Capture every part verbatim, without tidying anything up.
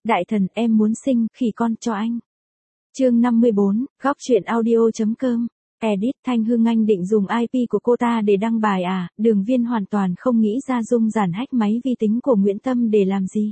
Đại thần, em muốn sinh khỉ con cho anh. Chương năm mươi bốn, góc truyện audio.com. Edit. Thanh Hương Anh định dùng i pê của cô ta để đăng bài à? Đường Viên hoàn toàn không nghĩ ra Dung Giản hack máy vi tính của Nguyễn Tâm để làm gì.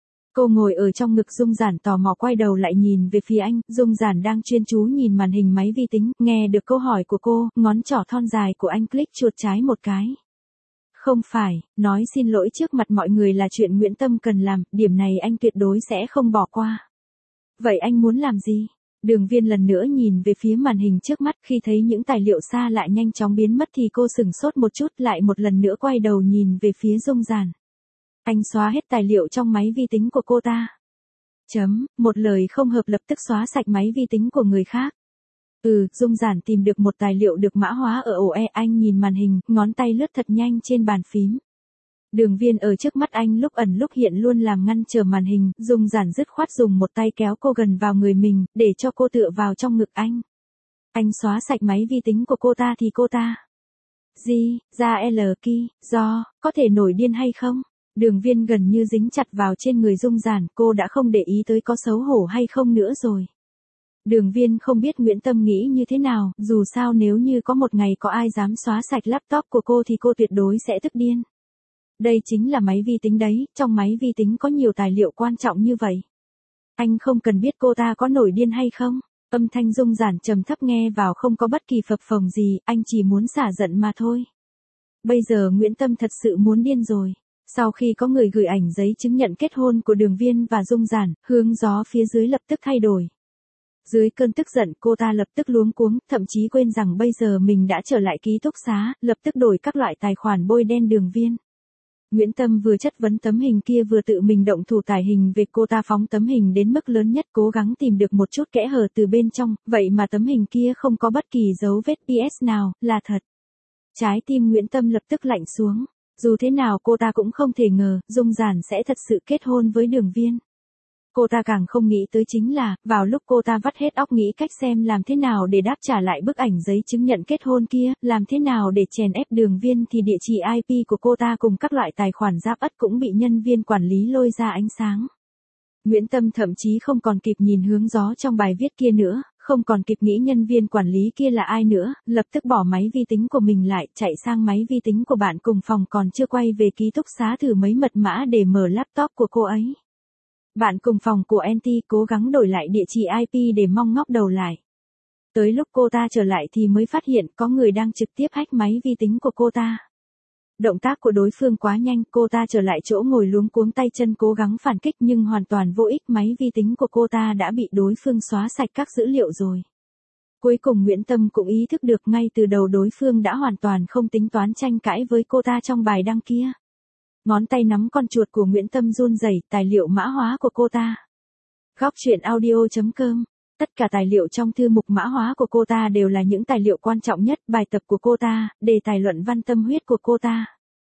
Cô ngồi ở trong ngực Dung Giản tò mò quay đầu lại nhìn về phía anh. Dung Giản đang chuyên chú nhìn màn hình máy vi tính, nghe được câu hỏi của cô, ngón trỏ thon dài của anh click chuột trái một cái. Không phải, nói xin lỗi trước mặt mọi người là chuyện Nguyễn Tâm cần làm, điểm này anh tuyệt đối sẽ không bỏ qua. Vậy anh muốn làm gì? Đường Viên lần nữa nhìn về phía màn hình trước mắt, khi thấy những tài liệu xa lạ nhanh chóng biến mất thì cô sửng sốt một chút, lại một lần nữa quay đầu nhìn về phía Dung Giản. Anh xóa hết tài liệu trong máy vi tính của cô ta. Chấm, một lời không hợp lập tức xóa sạch máy vi tính của người khác. Ừ, Dung Giản tìm được một tài liệu được mã hóa ở ổ E, anh nhìn màn hình, ngón tay lướt thật nhanh trên bàn phím. Đường Viên ở trước mắt anh lúc ẩn lúc hiện luôn làm ngăn trở màn hình, Dung Giản dứt khoát dùng một tay kéo cô gần vào người mình, để cho cô tựa vào trong ngực anh. Anh xóa sạch máy vi tính của cô ta thì cô ta. Gì, ra L Ki, do, có thể nổi điên hay không? Đường Viên gần như dính chặt vào trên người Dung Giản, cô đã không để ý tới có xấu hổ hay không nữa rồi. Đường Viên không biết Nguyễn Tâm nghĩ như thế nào, dù sao nếu như có một ngày có ai dám xóa sạch laptop của cô thì cô tuyệt đối sẽ tức điên. Đây chính là máy vi tính đấy, trong máy vi tính có nhiều tài liệu quan trọng như vậy. Anh không cần biết cô ta có nổi điên hay không. Âm thanh Dung Giản trầm thấp nghe vào không có bất kỳ phập phồng gì, anh chỉ muốn xả giận mà thôi. Bây giờ Nguyễn Tâm thật sự muốn điên rồi. Sau khi có người gửi ảnh giấy chứng nhận kết hôn của Đường Viên và Dung Giản, hướng gió phía dưới lập tức thay đổi. Dưới cơn tức giận cô ta lập tức luống cuống, thậm chí quên rằng bây giờ mình đã trở lại ký túc xá, lập tức đổi các loại tài khoản bôi đen Đường Viên. Nguyễn Tâm vừa chất vấn tấm hình kia vừa tự mình động thủ tải hình về, cô ta phóng tấm hình đến mức lớn nhất, cố gắng tìm được một chút kẽ hở từ bên trong, vậy mà tấm hình kia không có bất kỳ dấu vết pê ét nào, là thật. Trái tim Nguyễn Tâm lập tức lạnh xuống, dù thế nào cô ta cũng không thể ngờ, Dung Giản sẽ thật sự kết hôn với Đường Viên. Cô ta càng không nghĩ tới chính là, vào lúc cô ta vắt hết óc nghĩ cách xem làm thế nào để đáp trả lại bức ảnh giấy chứng nhận kết hôn kia, làm thế nào để chèn ép Đường Viên thì địa chỉ i pê của cô ta cùng các loại tài khoản giáp ất cũng bị nhân viên quản lý lôi ra ánh sáng. Nguyễn Tâm thậm chí không còn kịp nhìn hướng gió trong bài viết kia nữa, không còn kịp nghĩ nhân viên quản lý kia là ai nữa, lập tức bỏ máy vi tính của mình lại, chạy sang máy vi tính của bạn cùng phòng còn chưa quay về ký túc xá thử mấy mật mã để mở laptop của cô ấy. Bạn cùng phòng của en tê cố gắng đổi lại địa chỉ i pê để mong ngóc đầu lại. Tới lúc cô ta trở lại thì mới phát hiện có người đang trực tiếp hack máy vi tính của cô ta. Động tác của đối phương quá nhanh, cô ta trở lại chỗ ngồi luống cuống tay chân cố gắng phản kích nhưng hoàn toàn vô ích, máy vi tính của cô ta đã bị đối phương xóa sạch các dữ liệu rồi. Cuối cùng Nguyễn Tâm cũng ý thức được ngay từ đầu đối phương đã hoàn toàn không tính toán tranh cãi với cô ta trong bài đăng kia. Ngón tay nắm con chuột của Nguyễn Tâm run rẩy, tài liệu mã hóa của cô ta. Góc truyện audio.com. Tất cả tài liệu trong thư mục mã hóa của cô ta đều là những tài liệu quan trọng nhất, bài tập của cô ta, đề tài luận văn tâm huyết của cô ta.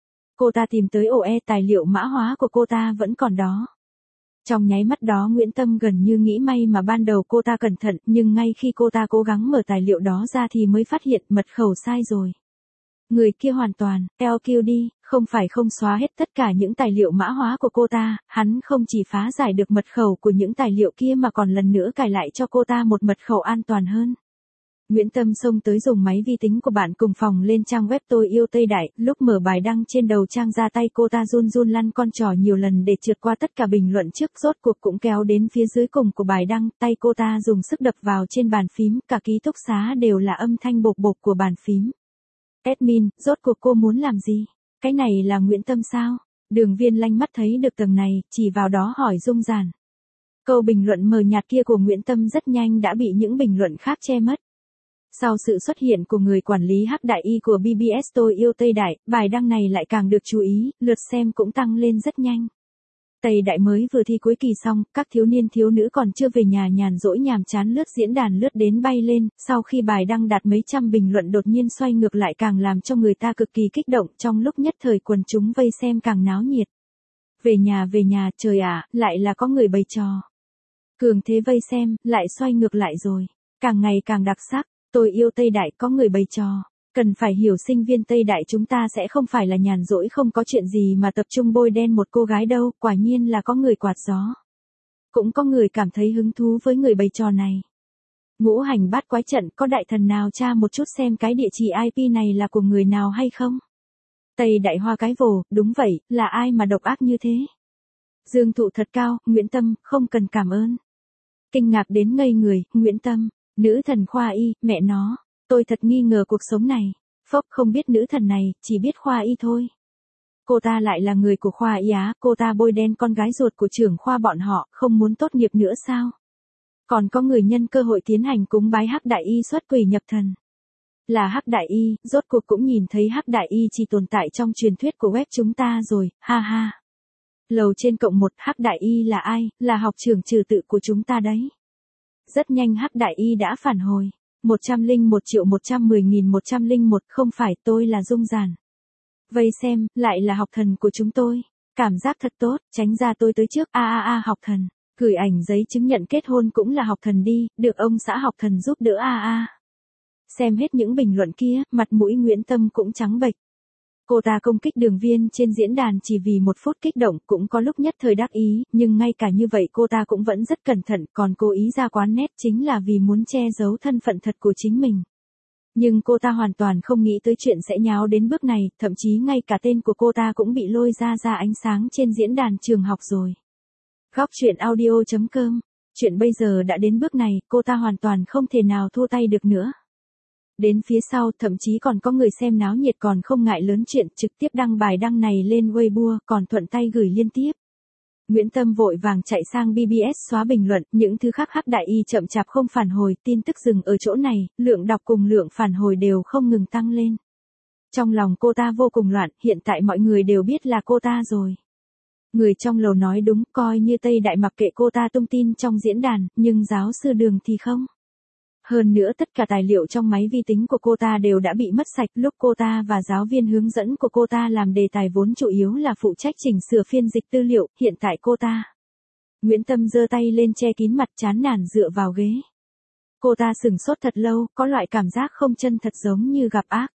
Cô ta tìm tới ổ E, tài liệu mã hóa của cô ta vẫn còn đó. Trong nháy mắt đó Nguyễn Tâm gần như nghĩ may mà ban đầu cô ta cẩn thận, nhưng ngay khi cô ta cố gắng mở tài liệu đó ra thì mới phát hiện mật khẩu sai rồi. Người kia hoàn toàn, lờ quy đi, không phải không xóa hết tất cả những tài liệu mã hóa của cô ta, hắn không chỉ phá giải được mật khẩu của những tài liệu kia mà còn lần nữa cài lại cho cô ta một mật khẩu an toàn hơn. Nguyễn Tâm xông tới dùng máy vi tính của bạn cùng phòng lên trang web Tôi Yêu Tây Đại, lúc mở bài đăng trên đầu trang ra tay cô ta run run lăn con trỏ nhiều lần để trượt qua tất cả bình luận trước, rốt cuộc cũng kéo đến phía dưới cùng của bài đăng, tay cô ta dùng sức đập vào trên bàn phím, cả ký túc xá đều là âm thanh bộp bộp của bàn phím. Admin, rốt cuộc cô muốn làm gì? Cái này là Nguyễn Tâm sao? Đường Viên lanh mắt thấy được tầng này, chỉ vào đó hỏi Dung Giản. Câu bình luận mờ nhạt kia của Nguyễn Tâm rất nhanh đã bị những bình luận khác che mất. Sau sự xuất hiện của người quản lý Hắc Đại Y của bê bê ét Tôi Yêu Tây Đại, bài đăng này lại càng được chú ý, lượt xem cũng tăng lên rất nhanh. Tây Đại mới vừa thi cuối kỳ xong, các thiếu niên thiếu nữ còn chưa về nhà nhàn rỗi nhàm chán lướt diễn đàn lướt đến bay lên, sau khi bài đăng đạt mấy trăm bình luận đột nhiên xoay ngược lại càng làm cho người ta cực kỳ kích động, trong lúc nhất thời quần chúng vây xem càng náo nhiệt. Về nhà về nhà, trời ạ, lại là có người bày trò. Cường thế vây xem, lại xoay ngược lại rồi. Càng ngày càng đặc sắc, Tôi Yêu Tây Đại có người bày trò. Cần phải hiểu sinh viên Tây Đại chúng ta sẽ không phải là nhàn rỗi không có chuyện gì mà tập trung bôi đen một cô gái đâu, quả nhiên là có người quạt gió. Cũng có người cảm thấy hứng thú với người bày trò này. Ngũ hành bát quái trận, có đại thần nào tra một chút xem cái địa chỉ i pê này là của người nào hay không? Tây Đại Hoa cái vồ, đúng vậy, là ai mà độc ác như thế? Dương thụ thật cao, Nguyễn Tâm, không cần cảm ơn. Kinh ngạc đến ngây người, Nguyễn Tâm, nữ thần khoa y, mẹ nó, tôi thật nghi ngờ cuộc sống này. Phốc, không biết nữ thần này, chỉ biết khoa y thôi. Cô ta lại là người của khoa y á, cô ta bôi đen con gái ruột của trưởng khoa bọn họ, không muốn tốt nghiệp nữa sao? Còn có người nhân cơ hội tiến hành cúng bái Hắc Đại Y xuất quỷ nhập thần. Là Hắc Đại Y, rốt cuộc cũng nhìn thấy Hắc Đại Y chỉ tồn tại trong truyền thuyết của web chúng ta rồi, ha ha. Lầu trên cộng một, Hắc Đại Y là ai? Là học trưởng trừ tự của chúng ta đấy. Rất nhanh Hắc Đại Y đã phản hồi. một trăm lẻ một triệu một trăm mười nghìn một trăm lẻ một, không phải, tôi là Dung Giản. Vây xem, lại là học thần của chúng tôi. Cảm giác thật tốt, tránh ra tôi tới trước, a a a học thần. Gửi ảnh giấy chứng nhận kết hôn cũng là học thần đi, được ông xã học thần giúp đỡ a a. Xem hết những bình luận kia, mặt mũi Nguyễn Tâm cũng trắng bệch. Cô ta công kích Đường Viên trên diễn đàn chỉ vì một phút kích động, cũng có lúc nhất thời đắc ý, nhưng ngay cả như vậy cô ta cũng vẫn rất cẩn thận, còn cố ý ra quán nét chính là vì muốn che giấu thân phận thật của chính mình. Nhưng cô ta hoàn toàn không nghĩ tới chuyện sẽ nháo đến bước này, thậm chí ngay cả tên của cô ta cũng bị lôi ra ra ánh sáng trên diễn đàn trường học rồi. Góc truyện audio chấm com. Chuyện bây giờ đã đến bước này, cô ta hoàn toàn không thể nào thua tay được nữa. Đến phía sau, thậm chí còn có người xem náo nhiệt còn không ngại lớn chuyện, trực tiếp đăng bài đăng này lên Weibo, còn thuận tay gửi liên tiếp. Nguyễn Tâm vội vàng chạy sang bê bê ét xóa bình luận, những thứ khác Hắc Đại Y chậm chạp không phản hồi, tin tức dừng ở chỗ này, lượng đọc cùng lượng phản hồi đều không ngừng tăng lên. Trong lòng cô ta vô cùng loạn, hiện tại mọi người đều biết là cô ta rồi. Người trong lầu nói đúng, coi như Tây Đại mặc kệ cô ta tung tin trong diễn đàn, nhưng giáo sư Đường thì không. Hơn nữa tất cả tài liệu trong máy vi tính của cô ta đều đã bị mất sạch, lúc cô ta và giáo viên hướng dẫn của cô ta làm đề tài vốn chủ yếu là phụ trách chỉnh sửa phiên dịch tư liệu, hiện tại cô ta. Nguyễn Tâm giơ tay lên che kín mặt, chán nản dựa vào ghế. Cô ta sửng sốt thật lâu, có loại cảm giác không chân thật giống như gặp ác.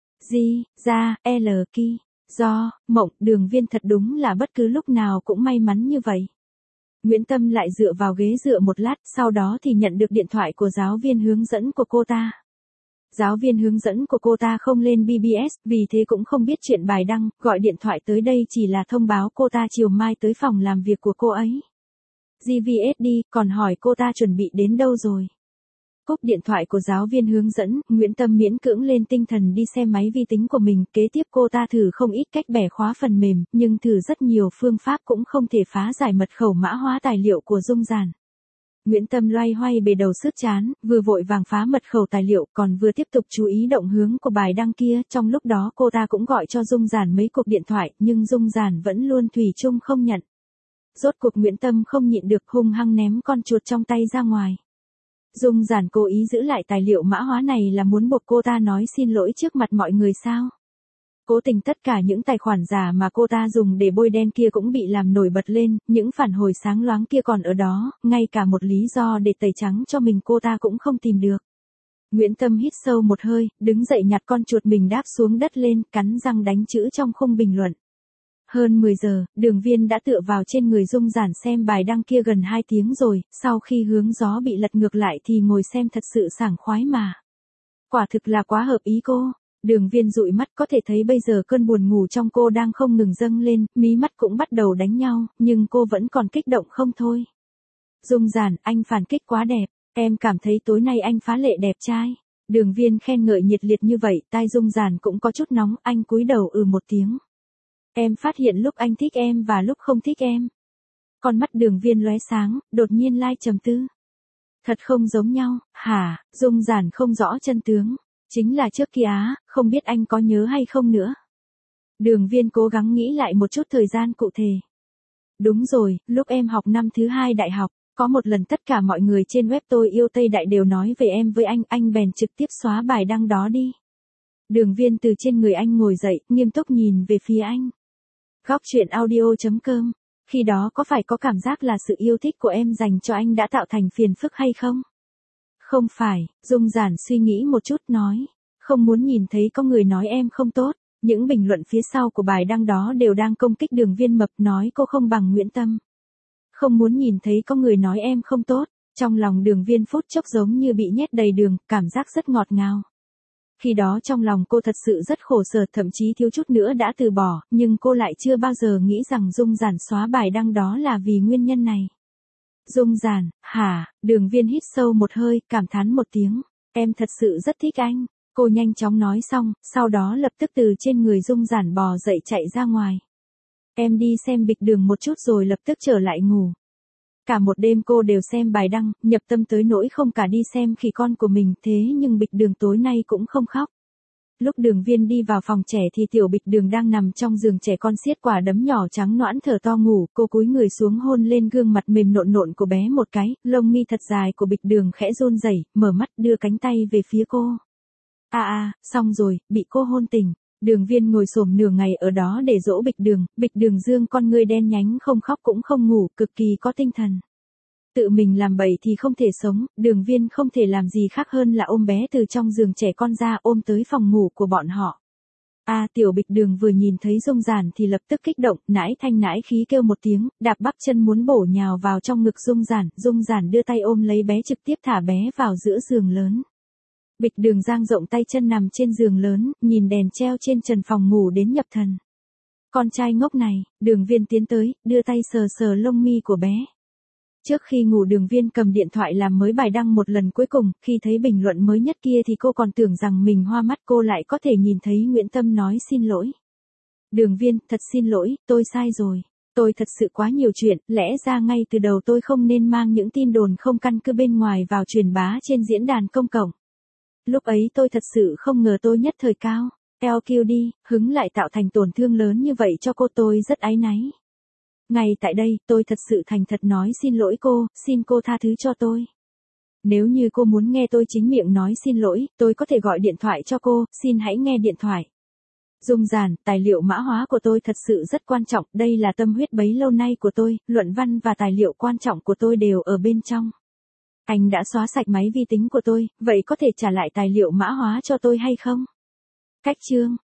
Di, ra, L, Ki, do, mộng, Đường Viên thật đúng là bất cứ lúc nào cũng may mắn như vậy. Nguyễn Tâm lại dựa vào ghế dựa một lát, sau đó thì nhận được điện thoại của giáo viên hướng dẫn của cô ta. Giáo viên hướng dẫn của cô ta không lên bê bê ét, vì thế cũng không biết chuyện bài đăng, gọi điện thoại tới đây chỉ là thông báo cô ta chiều mai tới phòng làm việc của cô ấy. giê vê ét đi, còn hỏi cô ta chuẩn bị đến đâu rồi. Cúp điện thoại của giáo viên hướng dẫn, Nguyễn Tâm miễn cưỡng lên tinh thần đi xem máy vi tính của mình, kế tiếp cô ta thử không ít cách bẻ khóa phần mềm, nhưng thử rất nhiều phương pháp cũng không thể phá giải mật khẩu mã hóa tài liệu của Dung Giản. Nguyễn Tâm loay hoay bề đầu sức chán, vừa vội vàng phá mật khẩu tài liệu còn vừa tiếp tục chú ý động hướng của bài đăng kia, trong lúc đó cô ta cũng gọi cho Dung Giản mấy cuộc điện thoại, nhưng Dung Giản vẫn luôn thủy chung không nhận. Rốt cuộc Nguyễn Tâm không nhịn được, hung hăng ném con chuột trong tay ra ngoài. Dung Giản cố ý giữ lại tài liệu mã hóa này là muốn buộc cô ta nói xin lỗi trước mặt mọi người sao? Cố tình tất cả những tài khoản giả mà cô ta dùng để bôi đen kia cũng bị làm nổi bật lên, những phản hồi sáng loáng kia còn ở đó, ngay cả một lý do để tẩy trắng cho mình cô ta cũng không tìm được. Nguyễn Tâm hít sâu một hơi, đứng dậy nhặt con chuột mình đáp xuống đất lên, cắn răng đánh chữ trong khung bình luận. Hơn mười giờ, Đường Viên đã tựa vào trên người Dung Giản xem bài đăng kia gần hai tiếng rồi, sau khi hướng gió bị lật ngược lại thì ngồi xem thật sự sảng khoái mà. Quả thực là quá hợp ý cô. Đường Viên dụi mắt, có thể thấy bây giờ cơn buồn ngủ trong cô đang không ngừng dâng lên, mí mắt cũng bắt đầu đánh nhau, nhưng cô vẫn còn kích động không thôi. Dung Giản, anh phản kích quá đẹp, em cảm thấy tối nay anh phá lệ đẹp trai. Đường Viên khen ngợi nhiệt liệt như vậy, tai Dung Giản cũng có chút nóng, anh cúi đầu ừ một tiếng. Em phát hiện lúc anh thích em và lúc không thích em. Con mắt Đường Viên lóe sáng, đột nhiên lai trầm tư. Thật không giống nhau, hả? Dung Giản không rõ chân tướng. Chính là trước kia á, không biết anh có nhớ hay không nữa. Đường Viên cố gắng nghĩ lại một chút thời gian cụ thể. Đúng rồi, lúc em học năm thứ hai đại học, có một lần tất cả mọi người trên web Tôi Yêu Tây Đại đều nói về em với anh, anh bèn trực tiếp xóa bài đăng đó đi. Đường Viên từ trên người anh ngồi dậy, nghiêm túc nhìn về phía anh. Góc truyện audio chấm com. Khi đó có phải có cảm giác là sự yêu thích của em dành cho anh đã tạo thành phiền phức hay không? Không phải, Dung Giản suy nghĩ một chút nói. Không muốn nhìn thấy có người nói em không tốt. Những bình luận phía sau của bài đăng đó đều đang công kích Đường Viên mập, nói cô không bằng Nguyễn Tâm. Không muốn nhìn thấy có người nói em không tốt. Trong lòng Đường Viên phút chốc giống như bị nhét đầy đường, cảm giác rất ngọt ngào. Khi đó trong lòng cô thật sự rất khổ sở, thậm chí thiếu chút nữa đã từ bỏ, nhưng cô lại chưa bao giờ nghĩ rằng Dung Giản xóa bài đăng đó là vì nguyên nhân này. Dung Giản, hả? Đường Viên hít sâu một hơi, cảm thán một tiếng. Em thật sự rất thích anh. Cô nhanh chóng nói xong, sau đó lập tức từ trên người Dung Giản bò dậy chạy ra ngoài. Em đi xem Bịch Đường một chút rồi lập tức trở lại ngủ. Cả một đêm cô đều xem bài đăng, nhập tâm tới nỗi không cả đi xem khỉ con của mình, thế nhưng Bịch Đường tối nay cũng không khóc. Lúc Đường Viên đi vào phòng trẻ thì tiểu Bịch Đường đang nằm trong giường trẻ con siết quả đấm nhỏ trắng nõn thở to ngủ, cô cúi người xuống hôn lên gương mặt mềm nộn nộn của bé một cái, lông mi thật dài của Bịch Đường khẽ run rẩy, mở mắt đưa cánh tay về phía cô. À à, xong rồi, bị cô hôn tỉnh. Đường Viên ngồi xổm nửa ngày ở đó để dỗ Bịch Đường, Bịch Đường dương con ngươi đen nhánh không khóc cũng không ngủ, cực kỳ có tinh thần. Tự mình làm bậy thì không thể sống, Đường Viên không thể làm gì khác hơn là ôm bé từ trong giường trẻ con ra ôm tới phòng ngủ của bọn họ. À tiểu Bịch Đường vừa nhìn thấy Dung Giản thì lập tức kích động, nãi thanh nãi khí kêu một tiếng, đạp bắp chân muốn bổ nhào vào trong ngực Dung Giản, Dung Giản đưa tay ôm lấy bé trực tiếp thả bé vào giữa giường lớn. Bịch Đường dang rộng tay chân nằm trên giường lớn, nhìn đèn treo trên trần phòng ngủ đến nhập thần. Con trai ngốc này, Đường Viên tiến tới, đưa tay sờ sờ lông mi của bé. Trước khi ngủ Đường Viên cầm điện thoại làm mới bài đăng một lần cuối cùng, khi thấy bình luận mới nhất kia thì cô còn tưởng rằng mình hoa mắt, cô lại có thể nhìn thấy Nguyễn Tâm nói xin lỗi. Đường Viên, thật xin lỗi, tôi sai rồi. Tôi thật sự quá nhiều chuyện, lẽ ra ngay từ đầu tôi không nên mang những tin đồn không căn cứ bên ngoài vào truyền bá trên diễn đàn công cộng. Lúc ấy tôi thật sự không ngờ tôi nhất thời cao, eo kiêu đi, hứng lại tạo thành tổn thương lớn như vậy cho cô, tôi rất áy náy. Ngay tại đây, tôi thật sự thành thật nói xin lỗi cô, xin cô tha thứ cho tôi. Nếu như cô muốn nghe tôi chính miệng nói xin lỗi, tôi có thể gọi điện thoại cho cô, xin hãy nghe điện thoại. Dung Giản, tài liệu mã hóa của tôi thật sự rất quan trọng, đây là tâm huyết bấy lâu nay của tôi, luận văn và tài liệu quan trọng của tôi đều ở bên trong. Anh đã xóa sạch máy vi tính của tôi, vậy có thể trả lại tài liệu mã hóa cho tôi hay không? Cách chương